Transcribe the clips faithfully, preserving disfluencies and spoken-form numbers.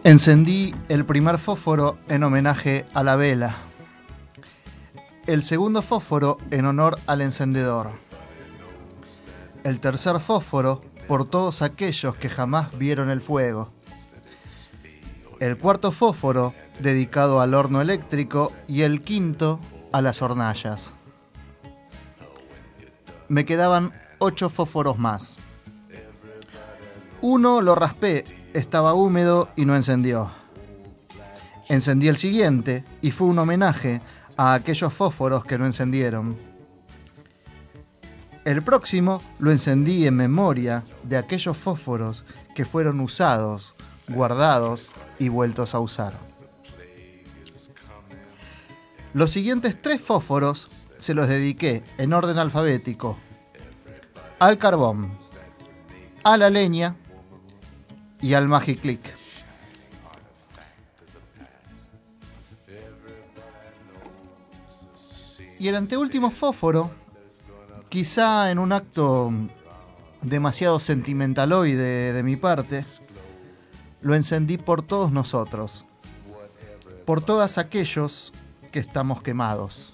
Encendí el primer fósforo en homenaje a la vela, el segundo fósforo en honor al encendedor, el tercer fósforo por todos aquellos que jamás vieron el fuego, el cuarto fósforo dedicado al horno eléctrico y el quinto a las hornallas. Me quedaban ocho fósforos más. Uno lo raspé, estaba húmedo y no encendió. Encendí el siguiente y fue un homenaje a aquellos fósforos que no encendieron. El próximo lo encendí en memoria de aquellos fósforos que fueron usados, guardados y vueltos a usar. Los siguientes tres fósforos se los dediqué en orden alfabético al carbón, a la leña y al Magiclick. Y el anteúltimo fósforo, quizá en un acto demasiado sentimentaloide de mi parte, lo encendí por todos nosotros, por todos aquellos que estamos quemados.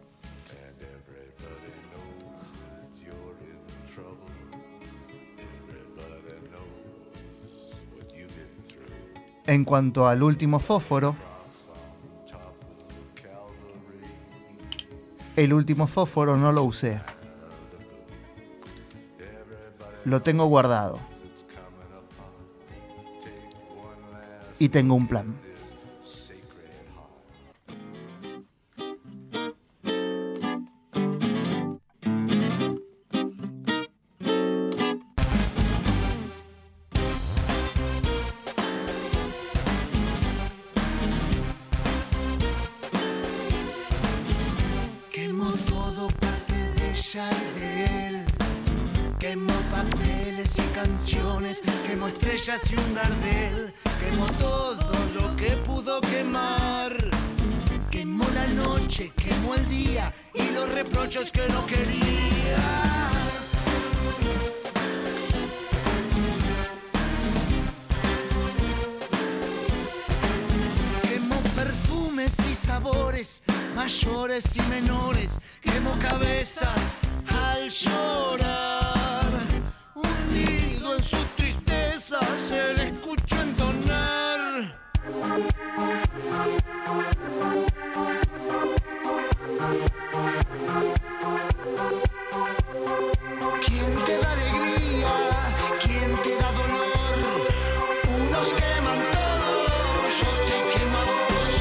En cuanto al último fósforo, el último fósforo no lo usé. Lo tengo guardado. Y tengo un plan. Quemó estrellas y un gardel, quemó todo lo que pudo quemar. Quemó la noche, quemó el día y los reproches que no quería. Quemó perfumes y sabores, mayores y menores, quemó cabezas al llorar. Hundido en su tristeza se le escuchó entonar. ¿Quién te da alegría? ¿Quién te da dolor? Unos queman todo, yo te quemo a vos.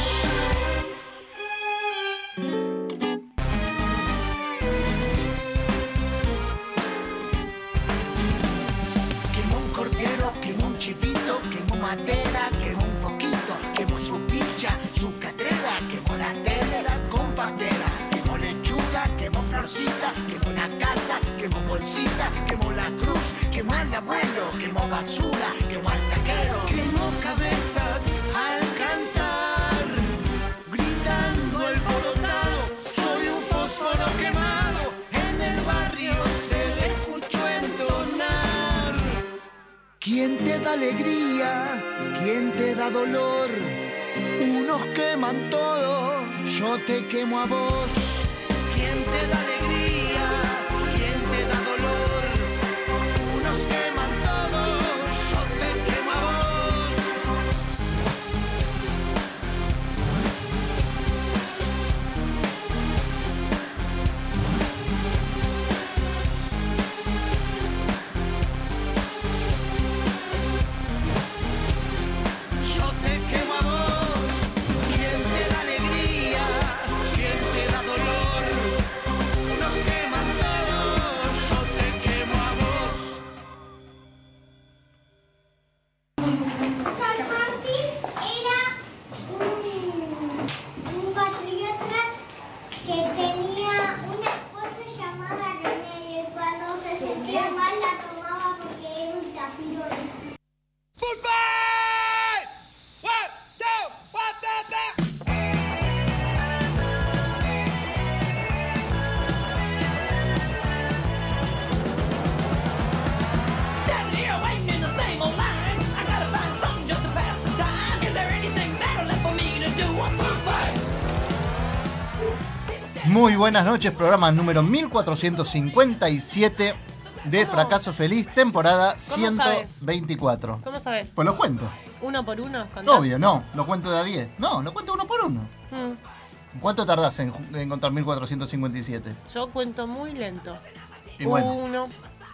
Quemó un cordero, quemó un chivito, quemó madera, quemó un foquito, quemó su picha, su catrera, quemó la telera con pastera, quemó lechuga, quemó florcita, quemó la casa, quemó bolsita, quemó la cruz, quemó al abuelo, quemó basura, quemó al taquero, quemó cabezas al cantar, gritando alborotado, soy un fósforo quemado, en el barrio se le escuchó entonar. ¿Quién te da alegría? ¿Quién te da dolor? Unos queman todo, yo te quemo a vos. ¿Quién te da alegría? ¿Quién te da dolor? Unos queman todo, yo te quemo a vos. Yo te quemo a vos. ¿Quién te da alegría? ¿Quién te da dolor? Unos queman todos, yo te quemo a vos. San Martín era un, un patriota que tenía una esposa llamada Remedio y cuando se sentía mal la tomaba porque era un tapirón. Standing here waiting in the same old line. I gotta find something just to pass the time. Muy buenas noches, programa número mil cuatrocientos cincuenta y siete de ¿Cómo? Fracaso Feliz, temporada ¿Cómo ciento veinticuatro. ¿Cómo sabes? Pues lo cuento. ¿Uno por uno? ¿Contás? Obvio, no, lo cuento de a diez. No, lo cuento uno por uno. Mm. ¿Cuánto tardás en, en contar mil cuatrocientos cincuenta y siete? Yo cuento muy lento. Y bueno. Uno,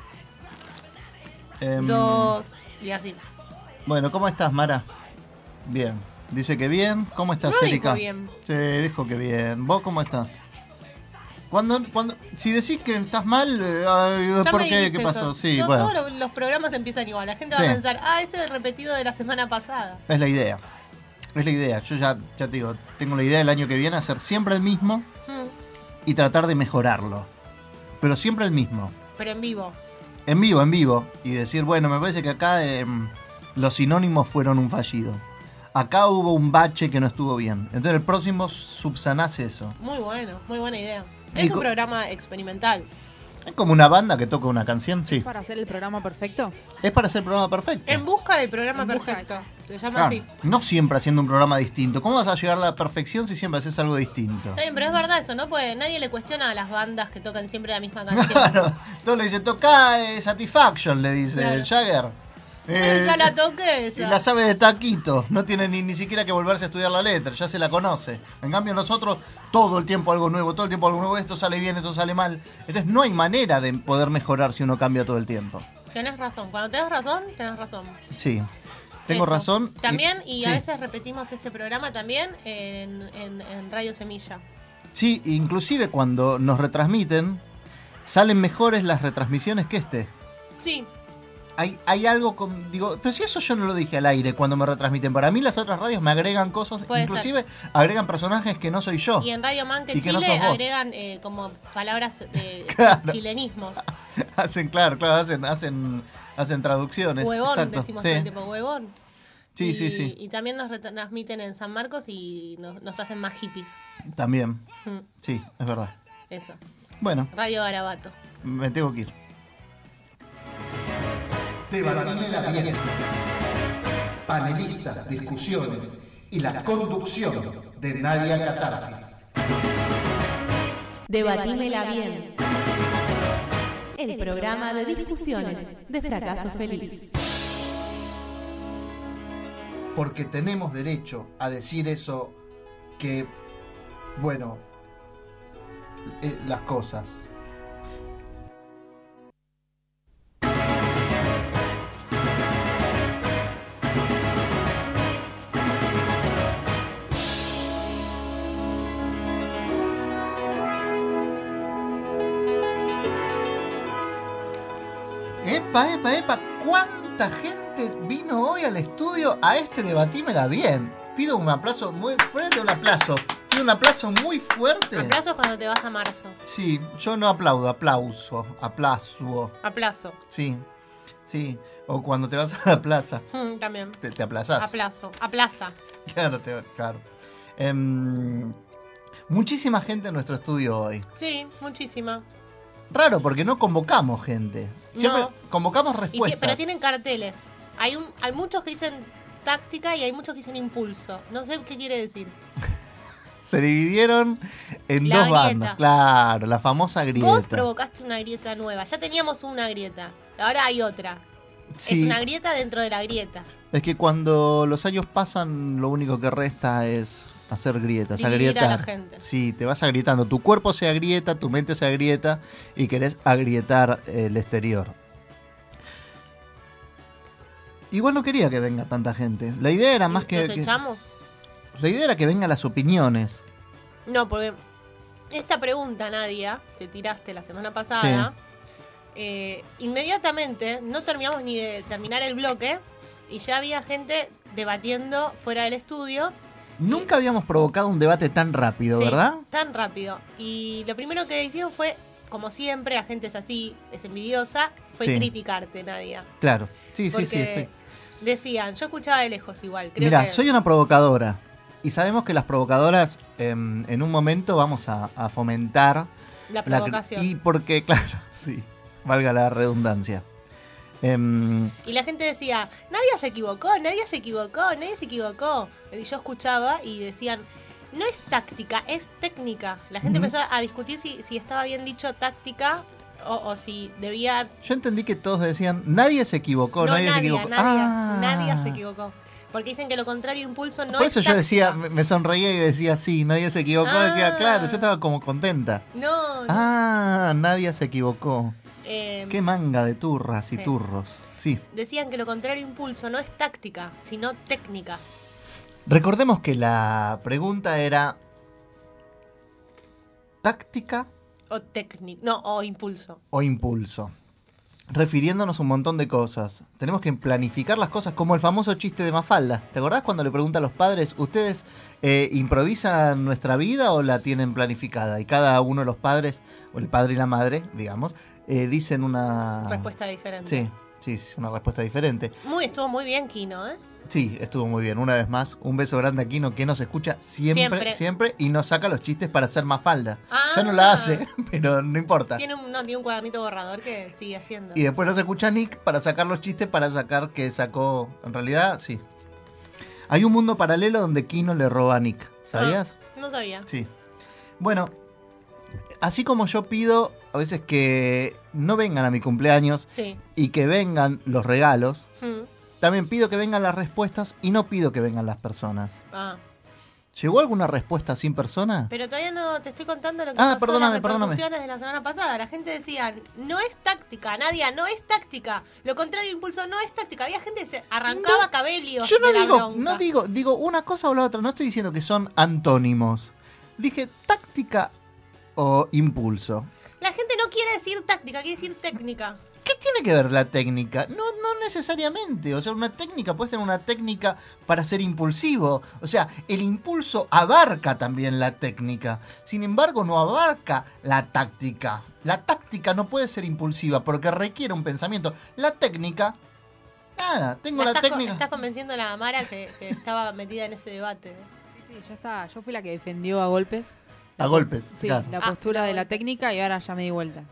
Em, dos, y así. Bueno, ¿cómo estás, Mara? Bien. Dice que bien. ¿Cómo estás, No Erika? dijo bien. Sí, dijo que bien. ¿Vos cómo estás? Cuando, cuando, si decís que estás mal, eh, ay, Ya ¿por me qué? dijiste ¿Qué pasó? eso. Sí, Yo- bueno. Todos los, los programas empiezan igual. La gente Sí. va a pensar, ah, este es el repetido de la semana pasada. Es la idea. Es la idea. Yo ya, ya te digo, tengo la idea del año que viene hacer siempre el mismo Mm. y tratar de mejorarlo. Pero siempre el mismo. Pero en vivo. En vivo, en vivo. Y decir, bueno, me parece que acá eh, los sinónimos fueron un fallido. Acá hubo un bache que no estuvo bien. Entonces el próximo subsanás eso. Muy bueno, muy buena idea. Y Es co- un programa experimental. Es como una banda que toca una canción, sí. Para hacer el programa perfecto. Es para hacer el programa perfecto. En busca del programa En busca. perfecto. Se llama Claro, así. no siempre haciendo un programa distinto. ¿Cómo vas a llegar a la perfección si siempre haces algo distinto? Está bien, pero es verdad eso, ¿no? Pues nadie le cuestiona a las bandas que tocan siempre la misma canción. Claro, entonces le dice, toca eh, Satisfaction, le dice Claro. el Jagger. Eh, Eh, ya la toqué y esa. la sabe de taquito, no tiene ni, ni siquiera que volverse a estudiar la letra, ya se la conoce. En cambio nosotros, todo el tiempo algo nuevo, todo el tiempo algo nuevo, esto sale bien, esto sale mal. Entonces no hay manera de poder mejorar si uno cambia todo el tiempo. Tenés razón. Cuando tenés razón, tenés razón. Sí, tengo Eso. razón. También, y a sí. veces repetimos este programa también en, en, en Radio Semilla. Sí, inclusive cuando nos retransmiten, salen mejores las retransmisiones que este. Sí, Hay, hay algo con. Digo, pero si eso yo no lo dije al aire cuando me retransmiten. Para mí las otras radios me agregan cosas, Puede inclusive agregan personajes que no soy yo. y en Radio Man que Y que no Chile sos vos. agregan eh, como palabras de Claro. chilenismos. hacen, claro, claro, hacen, hacen, hacen traducciones. Huevón, Exacto, decimos sí. todo el tiempo, huevón. Sí, y, sí, sí. Y también nos retransmiten en San Marcos y nos, nos hacen más hippies. También. Mm, Sí, es verdad. Eso. Bueno, Radio Garabato. me tengo que ir. Debatímela bien. Panelistas, discusiones y la conducción de Nadia Catarsis. Debatímela bien. El programa de discusiones de Fracaso Feliz. Porque tenemos derecho a decir eso que, bueno, eh, las cosas. Epa, epa, epa, ¿cuánta gente vino hoy al estudio a este Debatímela Bien? Pido un aplauso muy fuerte, un aplauso. Pido un aplauso muy fuerte. Aplausos cuando te vas a marzo. Sí, yo no aplaudo, aplauso, aplauso. Aplazo. Sí, sí. O cuando te vas a la plaza, Mm, también. te, te aplazás. Aplazo. Aplaza. Claro, te, claro. Em, muchísima gente en nuestro estudio hoy. Sí, muchísima. Raro, porque no convocamos gente. Siempre No. convocamos Y respuestas. ti- pero tienen carteles. Hay, un, hay muchos que dicen táctica y hay muchos que dicen impulso. No sé qué quiere decir. Se dividieron en La dos grieta. bandas. Claro, la famosa grieta. Vos provocaste una grieta nueva. Ya teníamos una grieta. Ahora hay otra. Sí. Es una grieta dentro de la grieta. Es que cuando los años pasan, lo único que resta es hacer grietas, Dividir agrietar. a la gente. Sí, te vas agrietando. Tu cuerpo se agrieta, tu mente se agrieta y querés agrietar el exterior. Igual no quería que venga tanta gente. La idea era más que, ¿Nos que- echamos? la idea era que vengan las opiniones. No, porque esta pregunta, Nadia, que tiraste la semana pasada, eh, inmediatamente no terminamos ni de terminar el bloque y ya había gente debatiendo fuera del estudio. Nunca habíamos provocado un debate tan rápido, Sí, ¿verdad? tan rápido. Y lo primero que hicieron fue, como siempre, la gente es así, es envidiosa, fue Sí. criticarte, Nadia. Claro. Sí, sí, Porque sí. sí. decían, yo escuchaba de lejos igual, creo Mira, que... soy una provocadora. Y sabemos que las provocadoras em, en un momento vamos a, a fomentar La la cri- provocación. y porque, claro, sí, valga la redundancia. Em, Y la gente decía, nadie se equivocó, nadie se equivocó, nadie se equivocó. Y yo escuchaba y decían, no es táctica, es técnica. La gente Ujú. empezó a discutir si, si estaba bien dicho táctica o, o si debía... Yo entendí que todos decían, nadie se equivocó, No, nadie, nadie, se equivocó. nadie, Ah. nadie se equivocó. Porque dicen que lo contrario a impulso no Por es eso yo táctica. decía, me me sonreía y decía, sí, nadie se equivocó. Ah. Decía, claro, yo estaba como contenta. No, no. Ah, nadie se equivocó. Eh, Qué manga de turras y sí. turros. Sí. Decían que lo contrario a impulso no es táctica, sino técnica. Recordemos que la pregunta era táctica O técnica. No, o impulso. o impulso. Refiriéndonos a un montón de cosas. Tenemos que planificar las cosas como el famoso chiste de Mafalda. ¿Te acordás cuando le pregunta a los padres, ¿ustedes eh, improvisan nuestra vida o la tienen planificada? Y cada uno de los padres, o el padre y la madre, digamos, eh, dicen una... Respuesta diferente. Sí, sí, sí, una respuesta diferente. Muy, estuvo muy bien Kino, ¿eh? Sí, estuvo muy bien. Una vez más, un beso grande a Kino, que nos escucha siempre, siempre, Siempre. y nos saca los chistes para hacer Mafalda. Ah. Ya no la hace, pero no importa. Tiene un, no, tiene un cuadernito borrador que sigue haciendo. Y después nos escucha Nick para sacar los chistes, para sacar que sacó... En realidad, sí. Hay un mundo paralelo donde Kino le roba a Nick. ¿Sabías? Ah, no sabía. Sí. Bueno, así como yo pido a veces que no vengan a mi cumpleaños Sí. y que vengan los regalos, Mm. también pido que vengan las respuestas y no pido que vengan las personas. Ah. ¿Llegó alguna respuesta sin persona? Pero todavía no te estoy contando lo que Ah, pasó perdóname, en las perdóname. repercusiones de la semana pasada. La gente decía, no es táctica, Nadia, no es táctica. Lo contrario a impulso no es táctica. Había gente que se arrancaba cabellos Yo no de la digo, bronca. no digo, digo una cosa o la otra, no estoy diciendo que son antónimos. Dije táctica o impulso. La gente no quiere decir táctica, quiere decir técnica. ¿Qué tiene que ver la técnica? No, no necesariamente. O sea, una técnica puede ser una técnica para ser impulsivo. O sea, el impulso abarca también la técnica. Sin embargo, no abarca la táctica. La táctica no puede ser impulsiva porque requiere un pensamiento. La técnica, nada, tengo la, estás, co- técnica. estás convenciendo a la Mara que, que estaba metida en ese debate. Sí, sí, yo, estaba, yo fui la que defendió a golpes. A golpes, Sí, claro. la Ah, postura la de la golpe. técnica y ahora ya me di vuelta.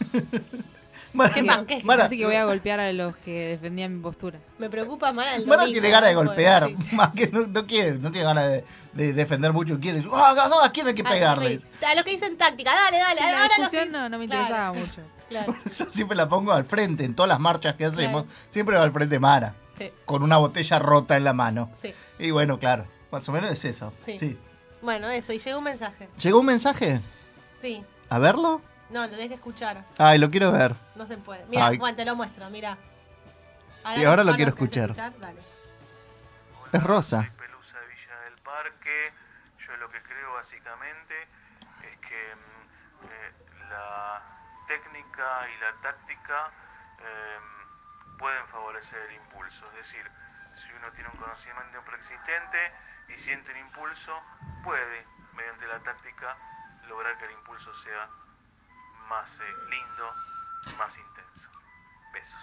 Mara, ¿Qué pan, qué? Mara- Así que voy a golpear a los que defendían mi postura. Me preocupa Mara el Mara domingo, tiene ganas de ¿no? golpear, Sí. más que no, no quiere, no tiene ganas de, de defender mucho, quiere, ¡ah, no, a quién hay que Ah, pegarle! sí. A los que dicen táctica, dale, dale. Sí, la ahora los discusión que- no, no me Claro, interesaba mucho. Claro, Yo siempre la pongo al frente, en todas las marchas que hacemos, Claro. siempre va al frente Mara, sí, con una botella rota en la mano. sí, Y bueno, claro, más o menos es eso. Sí. Sí. Bueno, eso, y llegó un mensaje. ¿Llegó un mensaje? Sí. ¿A verlo? No, lo tenés que escuchar. Ay, lo quiero ver. No se puede. Mira, Ay. Juan, te lo muestro, mira. Y ahora lo Juan, quiero ¿querés escuchar. Dale. Es Rosa. Soy Pelusa de Villa del Parque. Yo lo que creo básicamente es que mm, eh, la técnica y la táctica eh, pueden favorecer el impulso. Es decir, si uno tiene un conocimiento preexistente y siente un impulso, puede, mediante la táctica, lograr que el impulso sea más eh, lindo, más intenso. Besos.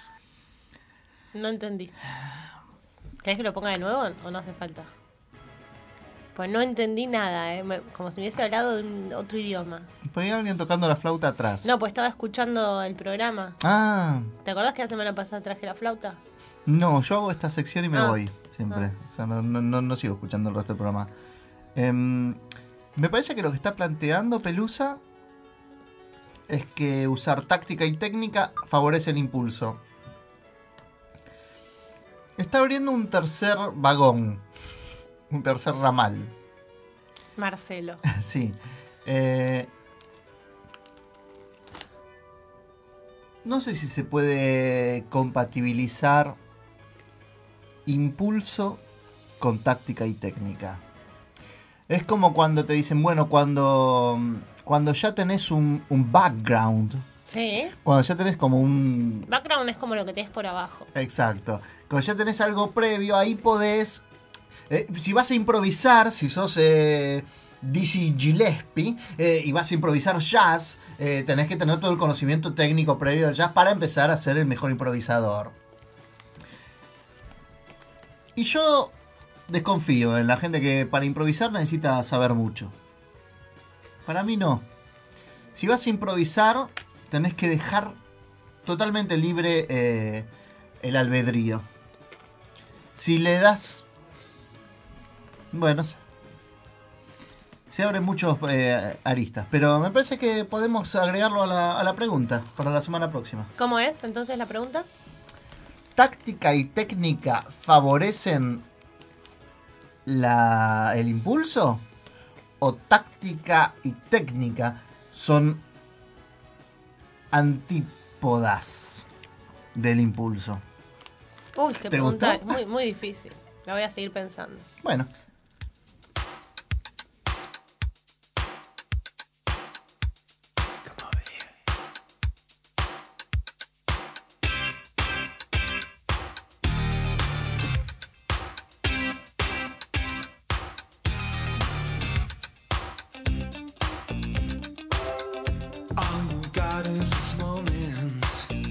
No entendí. ¿Querés que lo ponga de nuevo o no hace falta? Pues no entendí nada, ¿eh? Me- como si me hubiese hablado de un otro idioma. Pues hay alguien tocando la flauta atrás. No, pues estaba escuchando el programa. Ah, ¿Te acordás que la semana pasada traje la flauta? no, yo hago esta sección y me Ah. voy, siempre. O sea, no, no, no, no sigo escuchando el resto del programa. Em, me parece que lo que está planteando Pelusa es que usar táctica y técnica favorece el impulso. Está abriendo un tercer vagón, un tercer ramal. Marcelo. Sí. Eh, no sé si se puede compatibilizar impulso con táctica y técnica. Es como cuando te dicen, bueno, cuando, cuando ya tenés un, un background, Sí. cuando ya tenés como un... Background es como lo que tenés por abajo. Exacto. Cuando ya tenés algo previo, ahí podés... eh, si vas a improvisar, si sos eh, Dizzy Gillespie eh, y vas a improvisar jazz, eh, tenés que tener todo el conocimiento técnico previo del jazz para empezar a ser el mejor improvisador. Y yo desconfío en la gente que para improvisar necesita saber mucho. Para mí no. Si vas a improvisar, tenés que dejar totalmente libre eh, el albedrío. Si le das... Bueno, no sé. se abren muchos eh, aristas. Pero me parece que podemos agregarlo a la, a la pregunta para la semana próxima. ¿Cómo es entonces la pregunta? ¿Táctica y técnica favorecen la, el impulso? ¿O táctica y técnica son antípodas del impulso? Uy, qué ¿Te pregunta gustó? muy, muy difícil. La voy a seguir pensando. Bueno. All you got is this moment.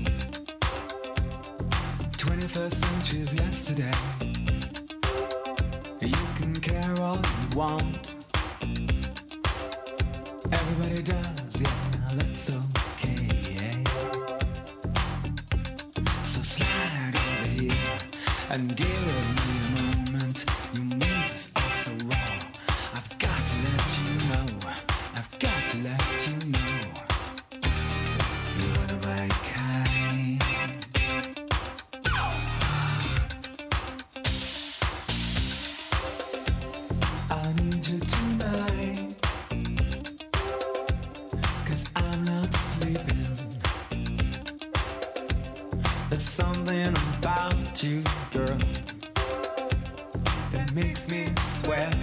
twenty-first century's yesterday. You can care all you want. Everybody does, yeah, that's okay. So slide over here and give me a moment. Your moves are so raw. I've got to let you know. I've got to let you know. You're one of my kind. I need you tonight, 'cause I'm not sleeping. There's something about you, girl, that makes me sweat.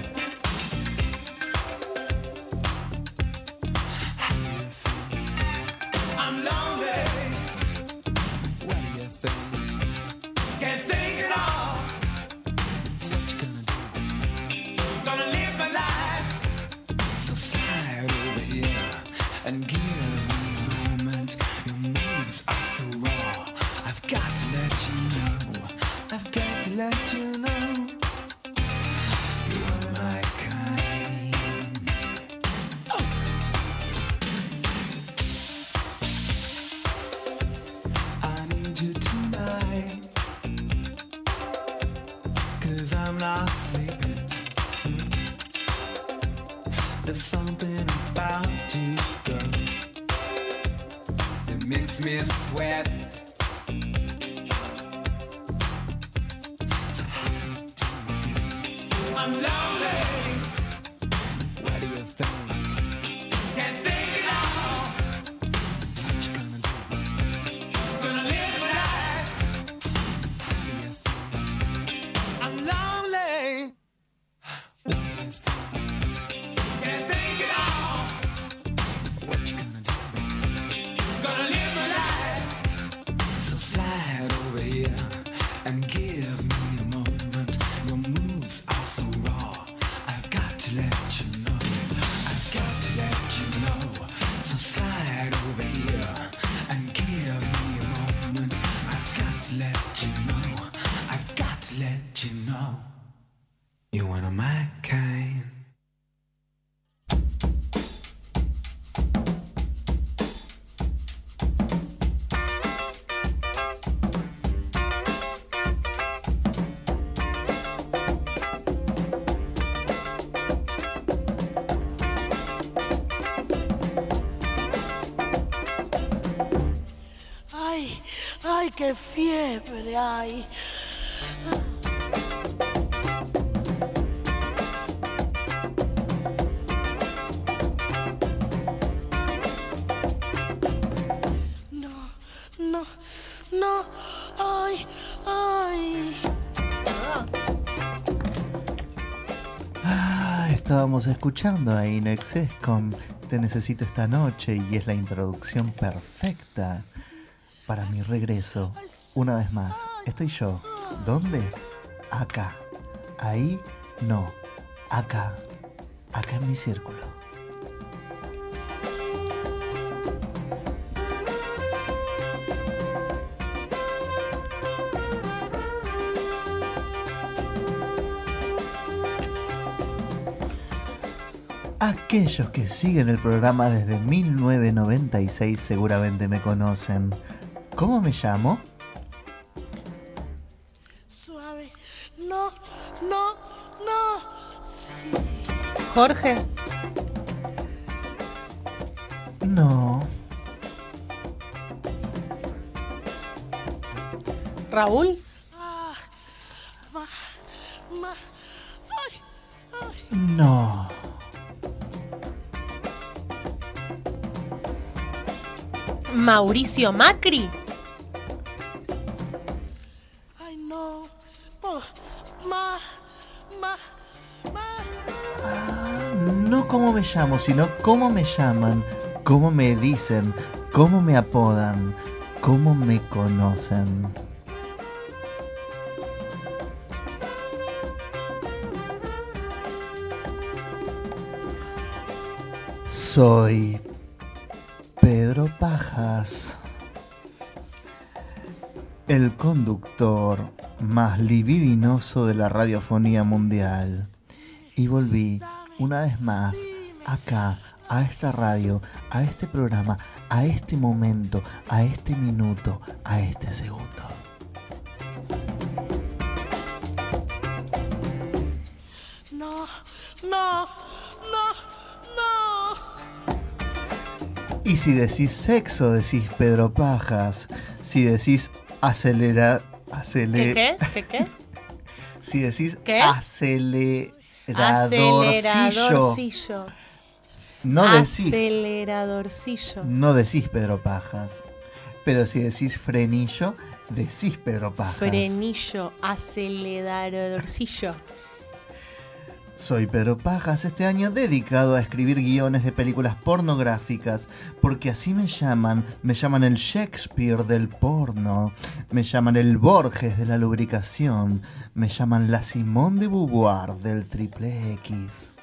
How do you feel? I'm lonely. What do you think? Can't think at all. What you gonna do? Gonna live my life. So slide over here and give me a moment. Your moves are so raw. I've got to let you know. I've got to let you know. You are my kind. Oh. I need you tonight, 'cause I'm not sleeping. There's something about you, girl, that makes me sweat. So how do you feel? I'm lonely. What do you think? Can't think at all. What you gonna do? Gonna live my life. How do you feel? I'm lonely. What do you think? Can't think at all. What you gonna do? Gonna live my life. So slide over here and give me a moment. Your moves are so raw. I've got to let you know. I've got to let you know. So slide over here and give me a moment. I've got to let you know. I've got to let you know. You're one of my kind. Ay, ay, qué fiebre hay. No, no, no, ay, ay. Ah, estábamos escuchando a Inexcess con Te necesito esta noche y es la introducción perfecta para mi regreso. Una vez más, estoy yo. ¿Dónde? Acá. Ahí no. Acá. Acá en mi círculo. Aquellos que siguen el programa desde mil novecientos noventa y seis seguramente me conocen. ¿Cómo me llamo? Suave. No, no, no. Sí. Jorge. No. Raúl. No. Mauricio Macri. Ay, no. Oh, ma, ma, ma. No cómo me llamo, sino cómo me llaman, cómo me dicen, cómo me apodan, cómo me conocen. Soy Pedro Pajas, el conductor más libidinoso de la radiofonía mundial. Y volví una vez más acá, a esta radio, a este programa, a este momento, a este minuto, a este segundo. No, no, no, no. Y si decís sexo, decís Pedro Pajas. Si decís acelera... Acele... ¿Qué qué? ¿Qué qué? Si decís ¿Qué? aceleradorcillo. Aceleradorcillo. No decís... Aceleradorcillo. No decís Pedro Pajas. Pero si decís frenillo, decís Pedro Pajas. Frenillo, aceleradorcillo. Soy Pedro Pajas, este año dedicado a escribir guiones de películas pornográficas, porque así me llaman, me llaman el Shakespeare del porno, me llaman el Borges de la lubricación, me llaman la Simone de Beauvoir del triple X.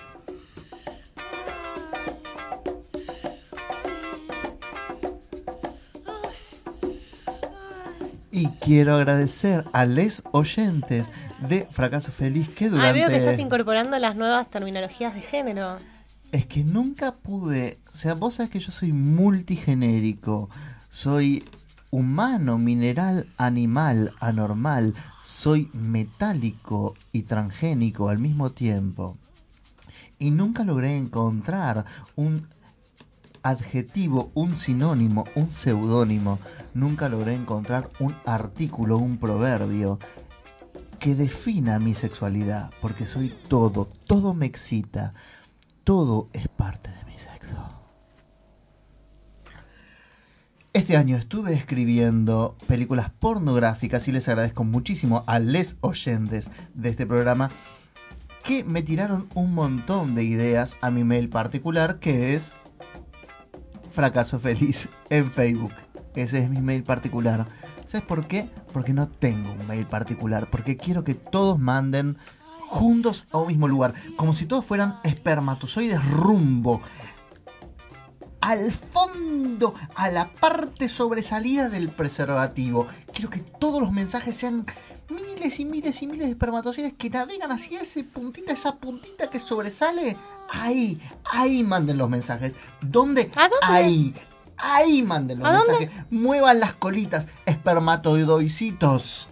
Y quiero agradecer a les oyentes de Fracaso Feliz que durante... Ah, veo que estás incorporando las nuevas terminologías de género. Es que nunca pude... O sea, vos sabés que yo soy multigenérico. Soy humano, mineral, animal, anormal. Soy metálico y transgénico al mismo tiempo. Y nunca logré encontrar un adjetivo, un sinónimo, un seudónimo. Nunca logré encontrar un artículo, un proverbio que defina mi sexualidad, porque soy todo, todo me excita, todo es parte de mi sexo. Este año estuve escribiendo películas pornográficas y les agradezco muchísimo a les oyentes de este programa que me tiraron un montón de ideas a mi mail particular, que es Fracaso Feliz en Facebook. Ese es mi mail particular. ¿Sabes por qué? Porque no tengo un mail particular. Porque quiero que todos manden juntos a un mismo lugar. Como si todos fueran espermatozoides rumbo al fondo, a la parte sobresalida del preservativo. Quiero que todos los mensajes sean miles y miles y miles de espermatozoides que navegan hacia ese puntita, esa puntita que sobresale. Ahí, ahí manden los mensajes. ¿Dónde? ¿A dónde? Ahí. Ahí manden los ¿A dónde? mensajes. Muevan las colitas, espermatozoidicitos.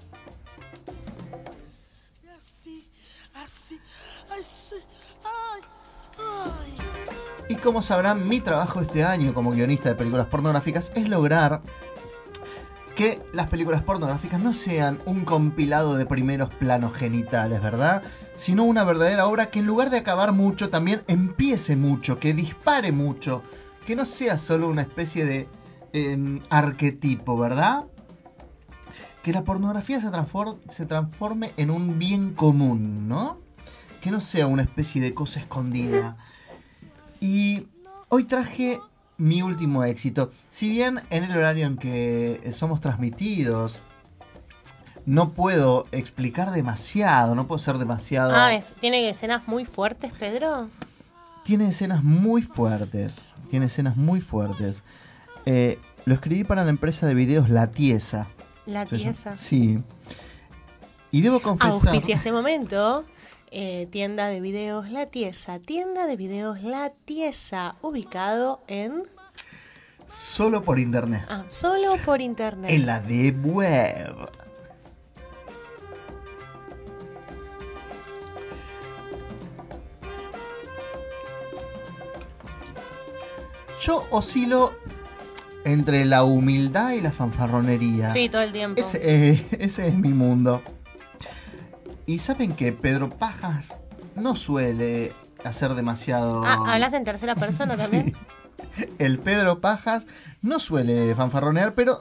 Así, así, así. Ay, ay. Y como sabrán, mi trabajo este año como guionista de películas pornográficas es lograr que las películas pornográficas no sean un compilado de primeros planos genitales, ¿verdad? Sino una verdadera obra que en lugar de acabar mucho, también empiece mucho, que dispare mucho. Que no sea solo una especie de eh, arquetipo, ¿verdad? Que la pornografía se, transfor- se transforme en un bien común, ¿no? Que no sea una especie de cosa escondida. Y hoy traje mi último éxito. Si bien en el horario en que somos transmitidos no puedo explicar demasiado, no puedo ser demasiado... Ah, es, ¿tiene escenas muy fuertes, Pedro? Tiene escenas muy fuertes. Tiene escenas muy fuertes. Eh, lo escribí para la empresa de videos La Tiesa. La Se llama- tiesa. Sí. Y debo confesar... Auspicia este momento. Eh, tienda de videos La Tiesa. Tienda de videos La Tiesa. Ubicado en... Solo por internet. Ah, solo por internet. En la deep web. Yo oscilo entre la humildad y la fanfarronería. Sí, todo el tiempo. Ese, eh, ese es mi mundo. Y saben que Pedro Pajas no suele hacer demasiado... Ah, ¿hablas en tercera persona también? Sí. El Pedro Pajas no suele fanfarronear, pero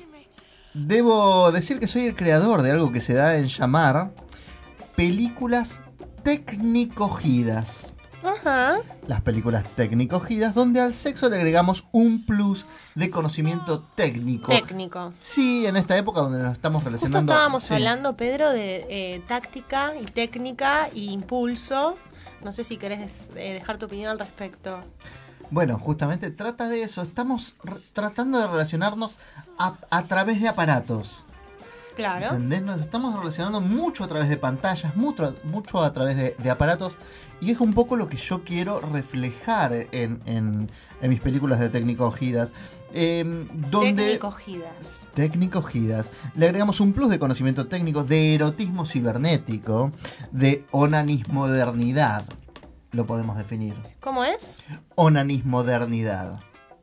debo decir que soy el creador de algo que se da en llamar películas tecnicogidas. Ajá. Las películas tecnicogidas, donde al sexo le agregamos un plus de conocimiento técnico. Técnico. Sí, en esta época donde nos estamos Justo relacionando... estábamos sí. hablando, Pedro, de eh, táctica y técnica y impulso. No sé si querés eh, dejar tu opinión al respecto. Bueno, justamente trata de eso. Estamos re- tratando de relacionarnos a, a través de aparatos. Claro. ¿Entendés? Nos estamos relacionando mucho a través de pantallas, mucho, mucho a través de, de aparatos. Y es un poco lo que yo quiero reflejar en, en, en mis películas de tecnicogidas. Eh, donde Tecnicogidas. Tecnicogidas. Le agregamos un plus de conocimiento técnico, de erotismo cibernético, de onanismodernidad. Lo podemos definir. ¿Cómo es? Onanismodernidad.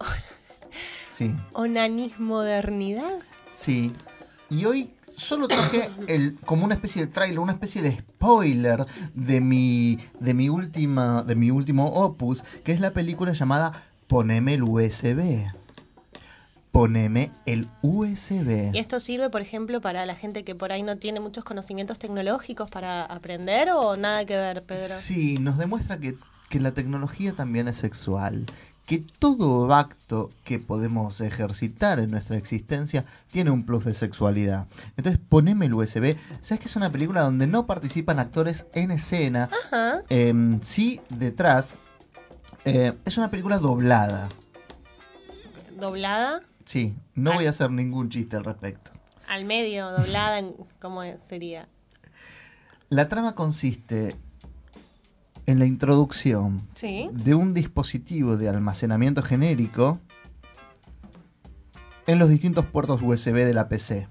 Sí, Onanismodernidad. sí. Y hoy solo traje el, como una especie de tráiler, una especie de spoiler de mi, de mi última, de mi último opus, que es la película llamada Poneme el U S B. Poneme el U S B. ¿Y esto sirve, por ejemplo, para la gente que por ahí no tiene muchos conocimientos tecnológicos para aprender o nada que ver, Pedro? Sí, nos demuestra que, que la tecnología también es sexual. Que todo acto que podemos ejercitar en nuestra existencia tiene un plus de sexualidad. Entonces, poneme el U S B. ¿Sabes que es una película donde no participan actores en escena? Ajá. Eh, sí, detrás. Eh, es una película doblada. ¿Doblada? Sí, no Al- voy a hacer ningún chiste al respecto. Al medio, doblada, en- ¿cómo es- sería? La trama consiste en la introducción Sí. de un dispositivo de almacenamiento genérico en los distintos puertos U S B de la P C.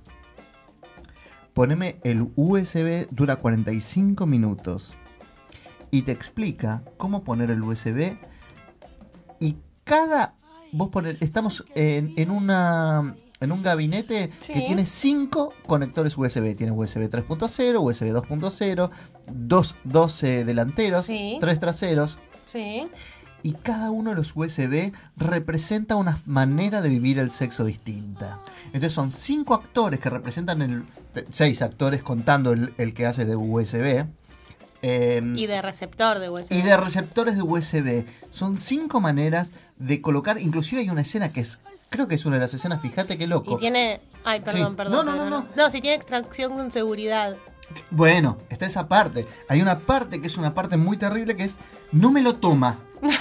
Poneme el U S B, dura cuarenta y cinco minutos y te explica cómo poner el U S B y cada... Vos poner, estamos en, en una... En un gabinete Sí. que tiene cinco conectores U S B. Tiene U S B tres punto cero, U S B dos punto cero, dos, doce delanteros, Sí. tres traseros. Sí. Y cada uno de los U S B representa una manera de vivir el sexo distinta. Entonces son cinco actores que representan el... Seis actores contando el, el que hace de U S B. Eh, Y de receptor de U S B. y de receptores de U S B. Son cinco maneras de colocar... Inclusive hay una escena que es... Creo que es una de las escenas, fíjate qué loco. Y tiene... Ay, perdón, Sí. perdón. No, no, Pedro, no, no. No, si tiene extracción con seguridad. Bueno, está esa parte. Hay una parte que es una parte muy terrible que es... No me lo toma.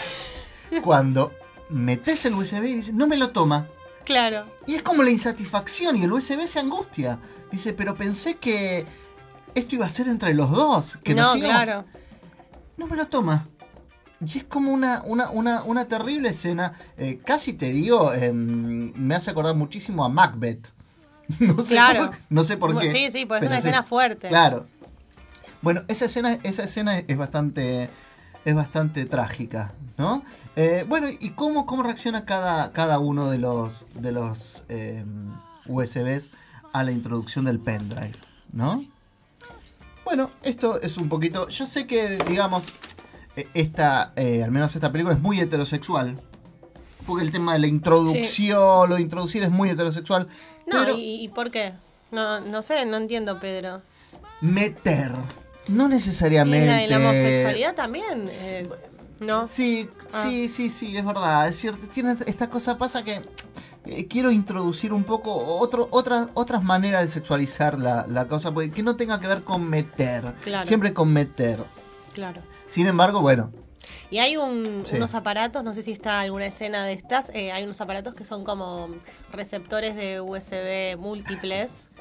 Cuando metes el U S B y dices, no me lo toma. Claro. Y es como la insatisfacción y el U S B se angustia. Dice, pero pensé que esto iba a ser entre los dos. Que no, nos íbamos- claro. No me lo toma. Y es como una, una, una, una terrible escena. Eh, casi te digo, eh, me hace acordar muchísimo a Macbeth. No sé Claro. por, no sé por qué. Sí, sí, pues es pero una sí. escena fuerte. Claro. Bueno, esa escena, esa escena es bastante, es bastante trágica, ¿no? Eh, bueno, ¿y cómo, cómo reacciona cada, cada uno de los, de los eh, U S Bs a la introducción del pendrive, ¿no? Bueno, esto es un poquito... Yo sé que, digamos, eh, esta, eh, al menos esta película es muy heterosexual. Porque el tema de la introducción, lo de introducir es muy heterosexual. No, pero ¿y, y por qué? No, no sé, no entiendo, Pedro. meter, no Y necesariamente... la de la homosexualidad también. eh, ¿No? Sí, Ah. sí, sí, sí, es verdad. Es cierto, tiene esta cosa pasa que eh, quiero introducir un poco otro, otras, otras maneras de sexualizar la, la cosa, porque que no tenga que ver con meter. Claro. Siempre con meter. Claro. Sin embargo, bueno, Y hay un- Sí. unos aparatos, no sé si está alguna escena de estas, eh, hay unos aparatos que son como receptores de U S B múltiples.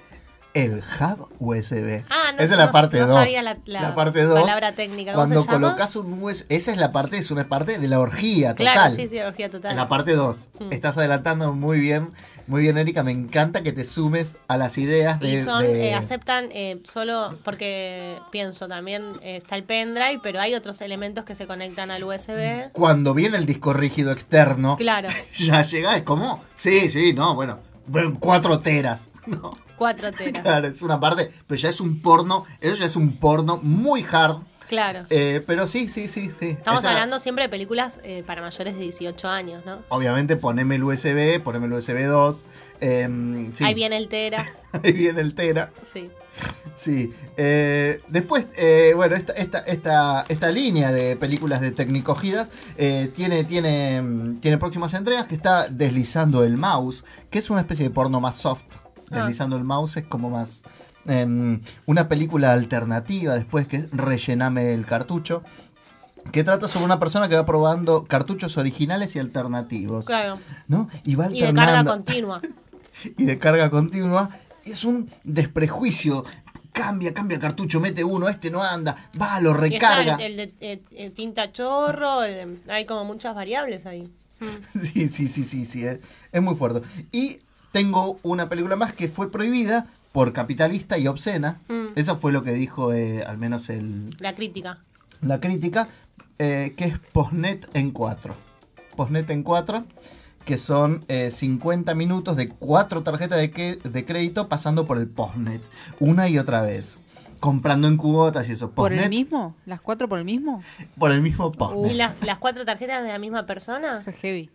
el hub U S B. Ah, no, esa es la no- parte no dos. sabía la- la parte dos. palabra técnica. ¿Cómo Cuando se llama? colocas un U S B, esa es la parte, es una parte de la orgía total. Claro, sí, sí, orgía total. En la parte dos. Mm. Estás adelantando muy bien, muy bien, Erika. Me encanta que te sumes a las ideas de... Y son, de- eh, aceptan eh, solo, porque pienso también, eh, está el pendrive, pero hay otros elementos que se conectan al U S B. Cuando viene el disco rígido externo, Claro, ya llega, es como, sí, sí, no, bueno, bueno, cuatro teras. No, cuatro teras. claro, es una parte, pero ya es un porno, eso ya es un porno muy hard. Claro. Eh, pero sí, sí, sí, sí. Estamos Esa- hablando siempre de películas eh, para mayores de dieciocho años, ¿no? Obviamente poneme el U S B, poneme el U S B dos. eh, sí. Ahí viene el tera. Ahí viene el tera. Sí. Sí. Eh, después, eh, bueno, esta, esta, esta, esta línea de películas de tecnicogidas eh, tiene, tiene, mm, tiene próximas entregas que está Deslizando el Mouse, que es una especie de porno más soft. Ah. Deslizando el Mouse es como más... em, una película alternativa después que es Rellename el cartucho, que trata sobre una persona que va probando cartuchos originales y alternativos. Claro. ¿No? Y va Y de carga alternando. continua. Y de carga continua. Es un desprejuicio. Cambia, cambia el cartucho, mete uno, este no anda, va, lo Y está recarga. el, el de eh, eh, tinta chorro, el de- hay como muchas variables ahí. Sí, sí, sí, sí, sí, es, es muy fuerte. Y tengo una película más que fue prohibida por capitalista y obscena. Mm. Eso fue lo que dijo eh, al menos el, La crítica. la crítica, eh, que es Postnet en cuatro. Postnet en cuatro, que son eh, cincuenta minutos de cuatro tarjetas de, que- de crédito pasando por el Postnet, una y otra vez. Comprando en cuotas y eso. ¿Por el Postnet, mismo? ¿Las cuatro por el mismo? por el mismo Postnet. ¿Y las, las cuatro tarjetas de la misma persona? Eso es heavy.